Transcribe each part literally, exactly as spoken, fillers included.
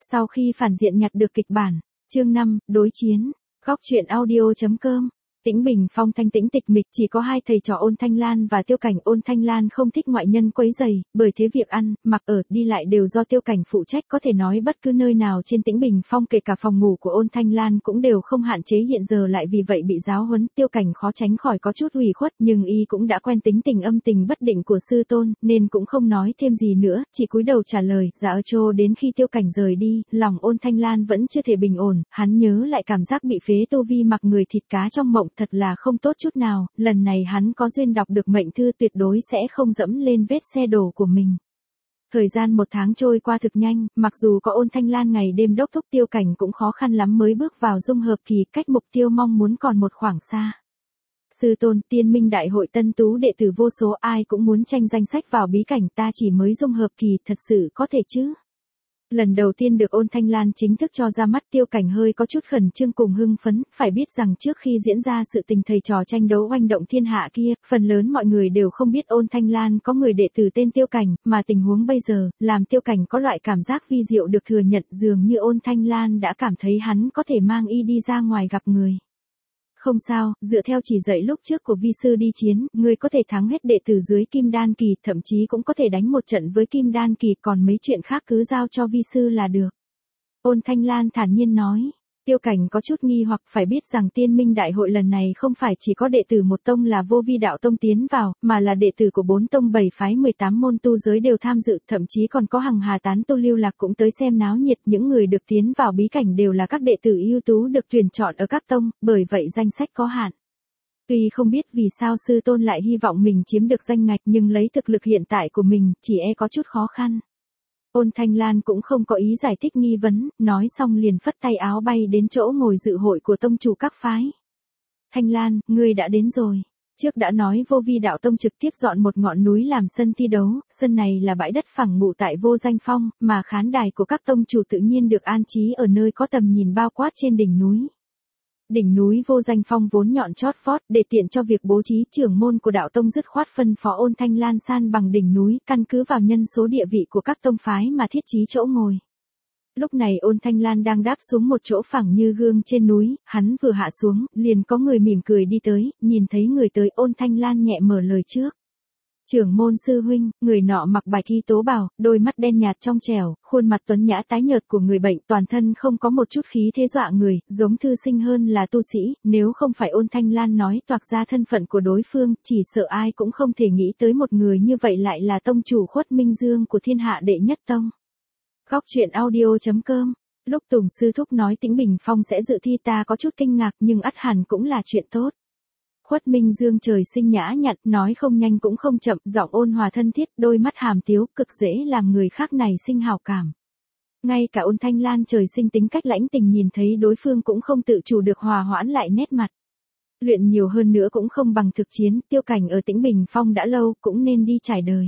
Sau khi phản diện nhặt được kịch bản, chương năm, đối chiến, góc truyện audio.com. Tĩnh Bình Phong thanh tĩnh tịch mịch, chỉ có hai thầy trò Ôn Thanh Lan và Tiêu Cảnh. Ôn Thanh Lan không thích ngoại nhân quấy rầy, bởi thế việc ăn, mặc ở, đi lại đều do Tiêu Cảnh phụ trách. Có thể nói bất cứ nơi nào trên Tĩnh Bình Phong, kể cả phòng ngủ của Ôn Thanh Lan cũng đều không hạn chế, hiện giờ lại vì vậy bị giáo huấn. Tiêu Cảnh khó tránh khỏi có chút ủy khuất, nhưng y cũng đã quen tính tình âm tình bất định của sư tôn, nên cũng không nói thêm gì nữa, chỉ cúi đầu trả lời. Dạ ở trô. Đến khi Tiêu Cảnh rời đi, lòng Ôn Thanh Lan vẫn chưa thể bình ổn, hắn nhớ lại cảm giác bị phế tu vi mặc người thịt cá trong mộng, thật là không tốt chút nào. Lần này hắn có duyên đọc được mệnh thư, tuyệt đối sẽ không dẫm lên vết xe đổ của mình. Thời gian một tháng trôi qua thực nhanh, mặc dù có Ôn Thanh Lan ngày đêm đốc thúc, Tiêu Cảnh cũng khó khăn lắm mới bước vào dung hợp kỳ, cách mục tiêu mong muốn còn một khoảng xa. Sư tôn, Tiên Minh Đại hội tân tú đệ tử vô số, ai cũng muốn tranh danh sách vào bí cảnh, ta chỉ mới dung hợp kỳ, thật sự có thể chứ? Lần đầu tiên được Ôn Thanh Lan chính thức cho ra mắt, Tiêu Cảnh hơi có chút khẩn trương cùng hưng phấn, phải biết rằng trước khi diễn ra sự tình thầy trò tranh đấu oanh động thiên hạ kia, phần lớn mọi người đều không biết Ôn Thanh Lan có người đệ tử tên Tiêu Cảnh, mà tình huống bây giờ, làm Tiêu Cảnh có loại cảm giác vi diệu được thừa nhận, dường như Ôn Thanh Lan đã cảm thấy hắn có thể mang y đi ra ngoài gặp người. Không sao, dựa theo chỉ dạy lúc trước của vi sư đi chiến, ngươi có thể thắng hết đệ tử dưới Kim Đan kỳ, thậm chí cũng có thể đánh một trận với Kim Đan kỳ, còn mấy chuyện khác cứ giao cho vi sư là được. Ôn Thanh Lan thản nhiên nói. Tiêu Cảnh có chút nghi hoặc, phải biết rằng Tiên Minh Đại hội lần này không phải chỉ có đệ tử một tông là Vô Vi Đạo Tông tiến vào, mà là đệ tử của bốn tông bảy phái mười tám môn tu giới đều tham dự, thậm chí còn có hằng hà tán tu lưu lạc cũng tới xem náo nhiệt. Những người được tiến vào bí cảnh đều là các đệ tử ưu tú được tuyển chọn ở các tông, bởi vậy danh sách có hạn. Tuy không biết vì sao sư tôn lại hy vọng mình chiếm được danh ngạch, nhưng lấy thực lực hiện tại của mình, chỉ e có chút khó khăn. Ôn Thanh Lan cũng không có ý giải thích nghi vấn, nói xong liền phất tay áo bay đến chỗ ngồi dự hội của tông chủ các phái. Thanh Lan, ngươi đã đến rồi. Trước đã nói Vô Vi Đạo Tông trực tiếp dọn một ngọn núi làm sân thi đấu, sân này là bãi đất phẳng ngụ tại Vô Danh Phong, mà khán đài của các tông chủ tự nhiên được an trí ở nơi có tầm nhìn bao quát trên đỉnh núi. Đỉnh núi Vô Danh Phong vốn nhọn chót vót, để tiện cho việc bố trí, trưởng môn của đạo tông dứt khoát phân phó Ôn Thanh Lan san bằng đỉnh núi, căn cứ vào nhân số địa vị của các tông phái mà thiết trí chỗ ngồi. Lúc này Ôn Thanh Lan đang đáp xuống một chỗ phẳng như gương trên núi, hắn vừa hạ xuống, liền có người mỉm cười đi tới, nhìn thấy người tới, Ôn Thanh Lan nhẹ mở lời trước. Trưởng môn sư huynh. Người nọ mặc bạch y tố bào, đôi mắt đen nhạt trong trẻo, khuôn mặt tuấn nhã tái nhợt của người bệnh, toàn thân không có một chút khí thế dọa người, giống thư sinh hơn là tu sĩ. Nếu không phải Ôn Thanh Lan nói toạc ra thân phận của đối phương, chỉ sợ ai cũng không thể nghĩ tới một người như vậy lại là tông chủ Khuất Minh Dương của thiên hạ đệ nhất tông. Góc truyện audio.com. Lúc Tùng sư thúc nói Tĩnh Bình Phong sẽ dự thi, ta có chút kinh ngạc, nhưng ắt hẳn cũng là chuyện tốt. Khuất Minh Dương trời sinh nhã nhặn, nói không nhanh cũng không chậm, giọng ôn hòa thân thiết, đôi mắt hàm tiếu, cực dễ làm người khác này sinh hảo cảm. Ngay cả Ôn Thanh Lan trời sinh tính cách lãnh tình, nhìn thấy đối phương cũng không tự chủ được hòa hoãn lại nét mặt. Luyện nhiều hơn nữa cũng không bằng thực chiến, Tiêu Cảnh ở Tĩnh Bình Phong đã lâu, cũng nên đi trải đời.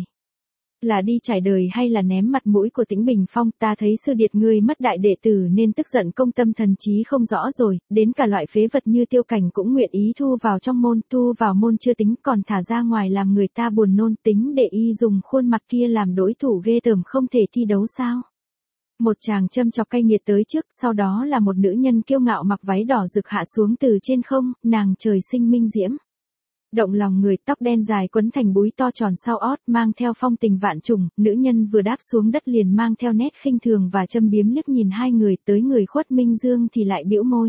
Là đi trải đời hay là ném mặt mũi của Tĩnh Bình Phong, ta thấy sư điệt ngươi mất đại đệ tử nên tức giận công tâm thần trí không rõ rồi, đến cả loại phế vật như Tiêu Cảnh cũng nguyện ý thu vào trong môn, thu vào môn chưa tính còn thả ra ngoài làm người ta buồn nôn, tính để y dùng khuôn mặt kia làm đối thủ ghê tởm không thể thi đấu sao. Một chàng châm chọc cay nghiệt tới trước, sau đó là một nữ nhân kiêu ngạo mặc váy đỏ rực hạ xuống từ trên không, nàng trời sinh minh diễm. Động lòng người, tóc đen dài quấn thành búi to tròn sau ót, mang theo phong tình vạn trùng, nữ nhân vừa đáp xuống đất liền mang theo nét khinh thường và châm biếm liếc nhìn hai người, tới người Khuất Minh Dương thì lại bĩu môi.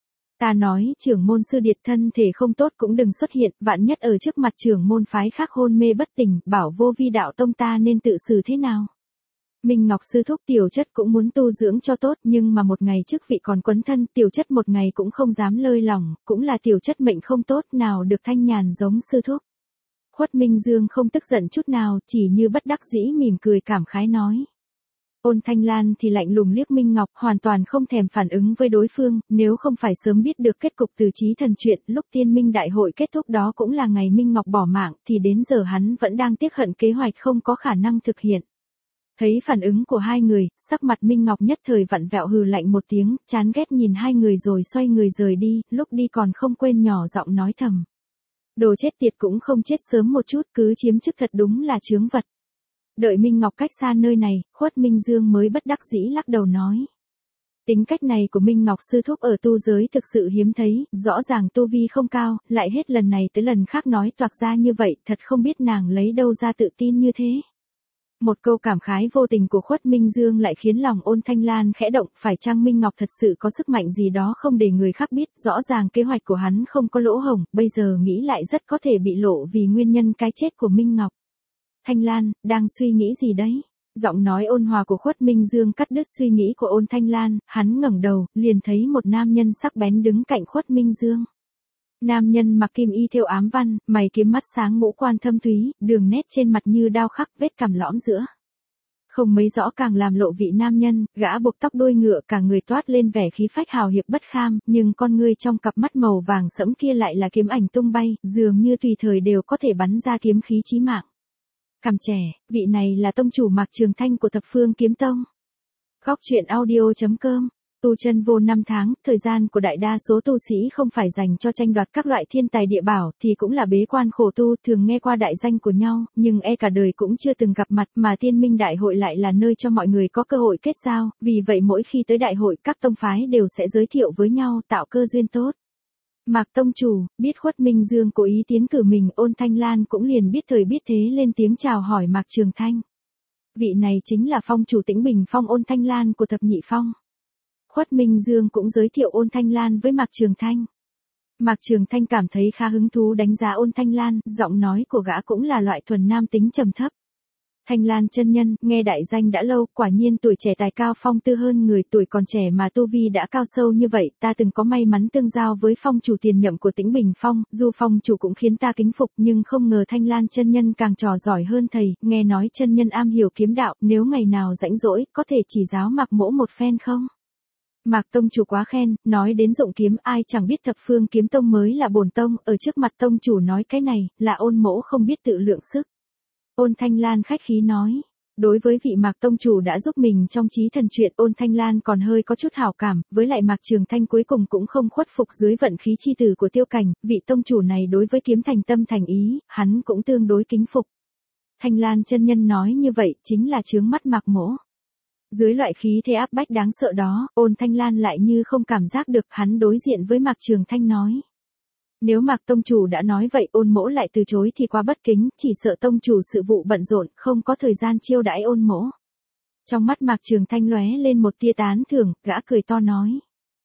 Ta nói, trưởng môn sư điệt thân thể không tốt cũng đừng xuất hiện, vạn nhất ở trước mặt trưởng môn phái khác hôn mê bất tỉnh, bảo Vô Vi Đạo Tông ta nên tự xử thế nào. Minh Ngọc sư thúc, tiểu chất cũng muốn tu dưỡng cho tốt, nhưng mà một ngày chức vị còn quấn thân, tiểu chất một ngày cũng không dám lơi lỏng, cũng là tiểu chất mệnh không tốt, nào được thanh nhàn giống sư thúc. Khuất Minh Dương không tức giận chút nào, chỉ như bất đắc dĩ mỉm cười cảm khái nói. Ôn Thanh Lan thì lạnh lùng liếc Minh Ngọc, hoàn toàn không thèm phản ứng với đối phương, nếu không phải sớm biết được kết cục từ chí thần chuyện, lúc Tiên Minh Đại hội kết thúc đó cũng là ngày Minh Ngọc bỏ mạng, thì đến giờ hắn vẫn đang tiếc hận kế hoạch không có khả năng thực hiện. Thấy phản ứng của hai người, sắc mặt Minh Ngọc nhất thời vặn vẹo, hừ lạnh một tiếng, chán ghét nhìn hai người rồi xoay người rời đi, lúc đi còn không quên nhỏ giọng nói thầm. Đồ chết tiệt cũng không chết sớm một chút, cứ chiếm chức thật đúng là chướng vật. Đợi Minh Ngọc cách xa nơi này, Khuất Minh Dương mới bất đắc dĩ lắc đầu nói. Tính cách này của Minh Ngọc sư thúc ở tu giới thực sự hiếm thấy, rõ ràng tu vi không cao, lại hết lần này tới lần khác nói toạc ra như vậy, thật không biết nàng lấy đâu ra tự tin như thế. Một câu cảm khái vô tình của Khuất Minh Dương lại khiến lòng Ôn Thanh Lan khẽ động, phải chăng Minh Ngọc thật sự có sức mạnh gì đó không để người khác biết, rõ ràng kế hoạch của hắn không có lỗ hổng, bây giờ nghĩ lại rất có thể bị lộ vì nguyên nhân cái chết của Minh Ngọc. Thanh Lan, đang suy nghĩ gì đấy? Giọng nói ôn hòa của Khuất Minh Dương cắt đứt suy nghĩ của Ôn Thanh Lan, hắn ngẩng đầu, liền thấy một nam nhân sắc bén đứng cạnh Khuất Minh Dương. Nam nhân mặc kim y thêu ám văn, mày kiếm mắt sáng ngũ quan thâm thúy, đường nét trên mặt như đao khắc vết cằm lõm giữa. Không mấy rõ càng làm lộ vị nam nhân, gã buộc tóc đuôi ngựa cả người toát lên vẻ khí phách hào hiệp bất kham, nhưng con ngươi trong cặp mắt màu vàng sẫm kia lại là kiếm ảnh tung bay, dường như tùy thời đều có thể bắn ra kiếm khí chí mạng. Cằm trẻ, vị này là tông chủ Mạc Trường Thanh của Thập Phương Kiếm Tông. Góc truyện audio chấm com. Tu chân vô năm tháng, thời gian của đại đa số tu sĩ không phải dành cho tranh đoạt các loại thiên tài địa bảo thì cũng là bế quan khổ tu, thường nghe qua đại danh của nhau, nhưng e cả đời cũng chưa từng gặp mặt, mà Tiên Minh Đại hội lại là nơi cho mọi người có cơ hội kết giao, vì vậy mỗi khi tới đại hội các tông phái đều sẽ giới thiệu với nhau tạo cơ duyên tốt. Mạc tông chủ, biết Khuất Minh Dương cố ý tiến cử mình, Ôn Thanh Lan cũng liền biết thời biết thế lên tiếng chào hỏi Mạc Trường Thanh. Vị này chính là phong chủ Tĩnh Bình Phong Ôn Thanh Lan của Thập Nhị Phong. Khuất Minh Dương cũng giới thiệu Ôn Thanh Lan với Mạc Trường Thanh. Mạc Trường Thanh cảm thấy khá hứng thú đánh giá Ôn Thanh Lan, giọng nói của gã cũng là loại thuần nam tính trầm thấp. Thanh Lan chân nhân, nghe đại danh đã lâu, quả nhiên tuổi trẻ tài cao phong tư hơn người, tuổi còn trẻ mà tu vi đã cao sâu như vậy, ta từng có may mắn tương giao với phong chủ tiền nhậm của Tĩnh Bình Phong, dù phong chủ cũng khiến ta kính phục, nhưng không ngờ Thanh Lan chân nhân càng trò giỏi hơn thầy, nghe nói chân nhân am hiểu kiếm đạo, nếu ngày nào rãnh rỗi, có thể chỉ giáo Mạc mỗ một phen không? Mạc tông chủ quá khen, nói đến dụng kiếm ai chẳng biết Thập Phương Kiếm Tông mới là bổn tông, ở trước mặt tông chủ nói cái này, là Ôn mỗ không biết tự lượng sức. Ôn Thanh Lan khách khí nói, đối với vị Mạc tông chủ đã giúp mình trong chí thần chuyện, Ôn Thanh Lan còn hơi có chút hảo cảm, với lại Mạc Trường Thanh cuối cùng cũng không khuất phục dưới vận khí chi tử của Tiêu Cảnh, vị tông chủ này đối với kiếm thành tâm thành ý, hắn cũng tương đối kính phục. Thanh Lan chân nhân nói như vậy, chính là chướng mắt Mạc mỗ. Dưới loại khí thế áp bách đáng sợ đó, Ôn Thanh Lan lại như không cảm giác được, hắn đối diện với Mạc Trường Thanh nói. Nếu Mạc tông chủ đã nói vậy, Ôn mỗ lại từ chối thì quá bất kính, chỉ sợ tông chủ sự vụ bận rộn, không có thời gian chiêu đãi Ôn mỗ. Trong mắt Mạc Trường Thanh lóe lên một tia tán thưởng, gã cười to nói.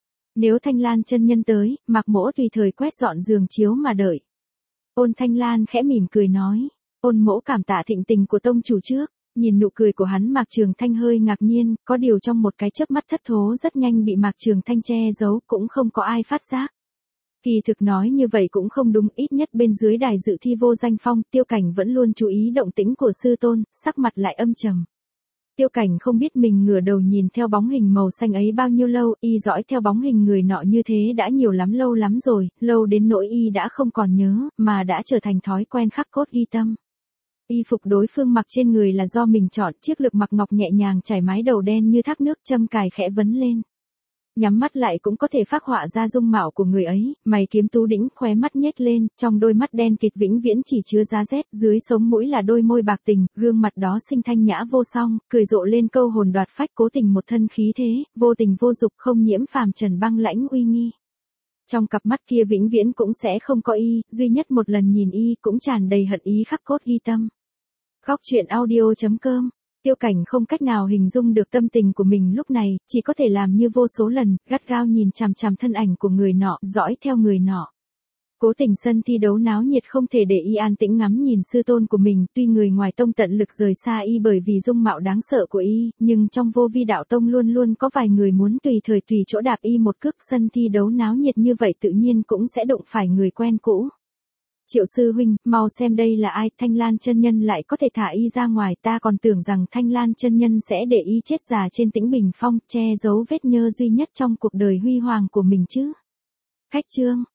Nếu Thanh Lan chân nhân tới, Mạc mỗ tùy thời quét dọn giường chiếu mà đợi. Ôn Thanh Lan khẽ mỉm cười nói. Ôn mỗ cảm tạ thịnh tình của tông chủ trước. Nhìn nụ cười của hắn, Mạc Trường Thanh hơi ngạc nhiên, có điều trong một cái chớp mắt thất thố rất nhanh bị Mạc Trường Thanh che giấu, cũng không có ai phát giác. Kỳ thực nói như vậy cũng không đúng, ít nhất bên dưới đài dự thi vô danh phong, Tiêu Cảnh vẫn luôn chú ý động tĩnh của sư tôn, sắc mặt lại âm trầm. Tiêu Cảnh không biết mình ngửa đầu nhìn theo bóng hình màu xanh ấy bao nhiêu lâu, y dõi theo bóng hình người nọ như thế đã nhiều lắm lâu lắm rồi, lâu đến nỗi y đã không còn nhớ, mà đã trở thành thói quen khắc cốt ghi tâm. Y phục đối phương mặc trên người là do mình chọn, chiếc lược mặc ngọc nhẹ nhàng trải mái đầu đen như thác nước, châm cài khẽ vấn lên. Nhắm mắt lại cũng có thể phác họa ra dung mạo của người ấy, mày kiếm tú đĩnh, khóe mắt nhếch lên, trong đôi mắt đen kịt vĩnh viễn chỉ chứa giá rét, dưới sống mũi là đôi môi bạc tình, gương mặt đó xinh thanh nhã vô song, cười rộ lên câu hồn đoạt phách, cố tình một thân khí thế, vô tình vô dục, không nhiễm phàm trần, băng lãnh uy nghi. Trong cặp mắt kia vĩnh viễn cũng sẽ không có y, duy nhất một lần nhìn y cũng tràn đầy hận ý khắc cốt ghi tâm. Góc truyện audio chấm com. Tiêu Cảnh không cách nào hình dung được tâm tình của mình lúc này, chỉ có thể làm như vô số lần, gắt gao nhìn chằm chằm thân ảnh của người nọ, dõi theo người nọ. Cố tình sân thi đấu náo nhiệt không thể để y an tĩnh ngắm nhìn sư tôn của mình, tuy người ngoài tông tận lực rời xa y bởi vì dung mạo đáng sợ của y, nhưng trong Vô Vi đạo tông luôn luôn có vài người muốn tùy thời tùy chỗ đạp y một cước, sân thi đấu náo nhiệt như vậy tự nhiên cũng sẽ đụng phải người quen cũ. Triệu sư huynh, mau xem đây là ai, Thanh Lan chân nhân lại có thể thả y ra ngoài, ta còn tưởng rằng Thanh Lan chân nhân sẽ để y chết già trên Tĩnh Bình Phong, che giấu vết nhơ duy nhất trong cuộc đời huy hoàng của mình chứ. Khách chương.